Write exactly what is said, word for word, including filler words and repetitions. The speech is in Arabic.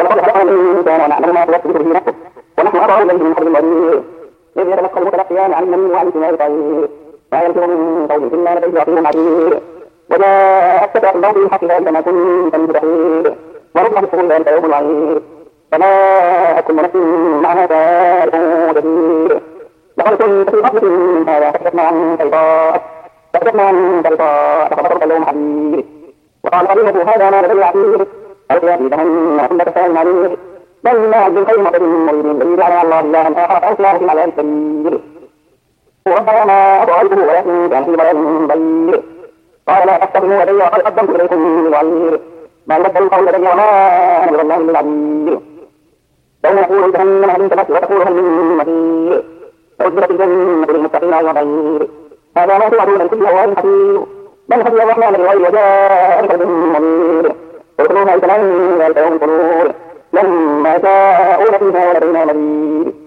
ولقد خلقنا الإنسان ونعلم ما توسوس به نفسه ونحن أقرب إليه من حبل الوريد إذ يتلقى المتلقيان عن اليمين وعن الشمال قعيد ما يلفظ من قول إلا لديه رقيب عتيد وجاءت سكرة الموت بالحق ذلك ما كنت منه تحيد ورب الصغير ذلك يوم العيد فلا كل نفس معها سائق وجديد لقد كنت في غفلة من هذا فكشفنا عنك غطاءك فكشفنا عنك غطاءك فبصرك اليوم حديد وقال قرينه هذا ما لدي عتيد ألقيا في جهنم كل كفار عليم بل ما عبد الخير معتد مريد بل على الله إلها آخر فألقياه في العذاب السبيل وربنا ما أطعته ولكن كان في ضلال ضيق قال لا تحسبوا لدي وقد قدمت إليكم بالوعيد ما يبدل القول لدي وما أنا بالله بالعبيد يوم يقول جهنم هل انتبهت وتقول هل من مزيد فأزلت الجنة للمتقين غير بعيد هذا ما توعدون لكل أواب حفيظ بل خفي الرحمن بالغيب وجاء بقلب منير ادخلوها بسلام ذلك يوم الخلود لما شاءوا فيها ولدينا مزيد